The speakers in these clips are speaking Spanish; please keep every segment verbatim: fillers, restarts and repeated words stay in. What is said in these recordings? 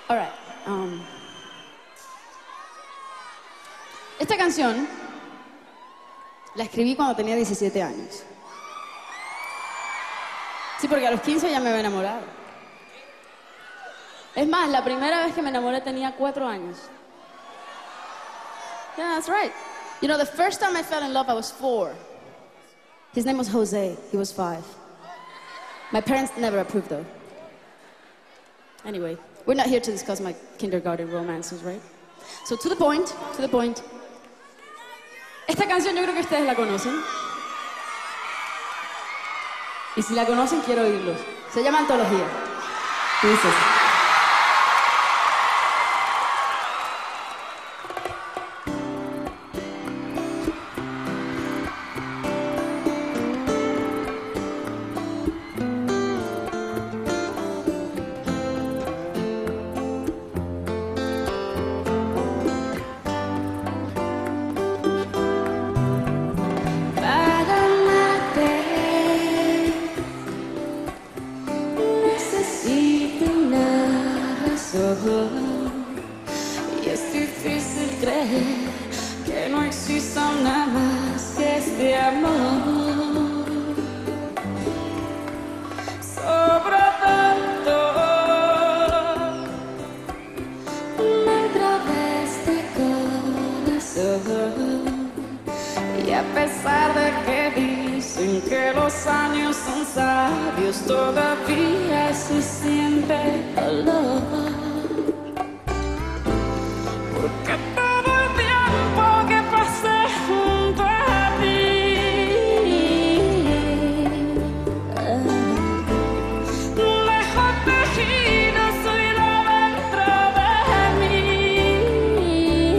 All right. Um, esta canción la escribí cuando tenía diecisiete años. Sí, porque a los quince ya me había enamorado. Es más, la primera vez que me enamoré tenía cuatro años. Yeah, that's right. You know, the first time I fell in love, I was four. His name was Jose. He was five. My parents never approved, though. Anyway, we're not here to discuss my kindergarten romances, right? So, to the point, to the point. Esta canción yo creo que ustedes la conocen. Y si la conocen, quiero oírlos. Se llama Antología. ¿Qué dices? Y es difícil creer que no exista nada más que este amor. Sobre tanto dentro de este corazón. Y a pesar de que dicen que los años son sabios, todavía se siente dolor. Porque todo el tiempo que pasé junto a ti, lejos tejidos soy lo dentro de mí.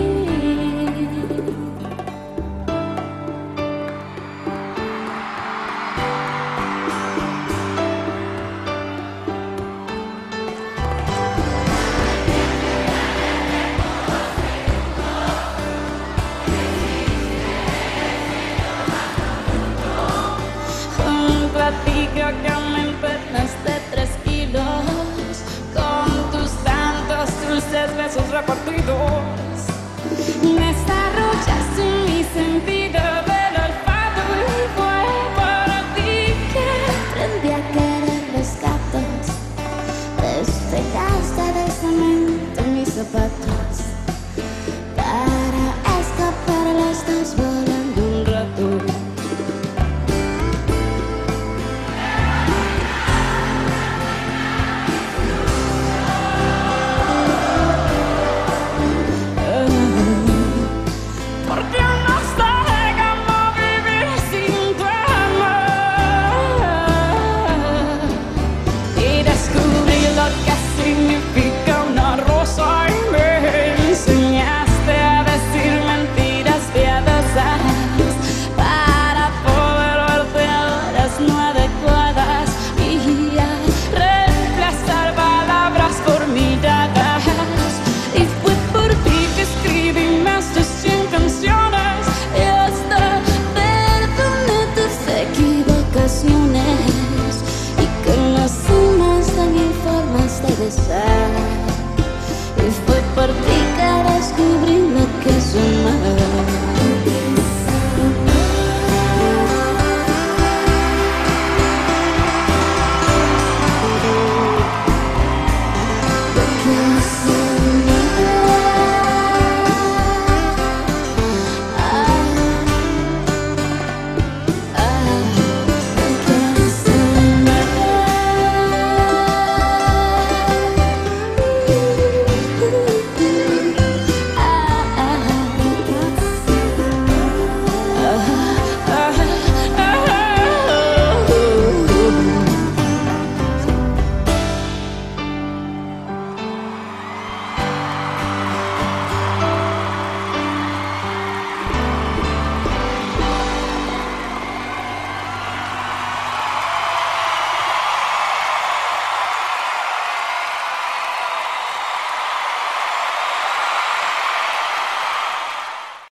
Platica que aumentaste de tres kilos con tus tantos dulces besos repartidos. Me desarrollaste mi sentido del olfato y fue por ti que aprendí a querer los gatos. Despegaste de cemento mis zapatos para escapar a las dos volando un rato. Y con las sumas de mil formas de besar.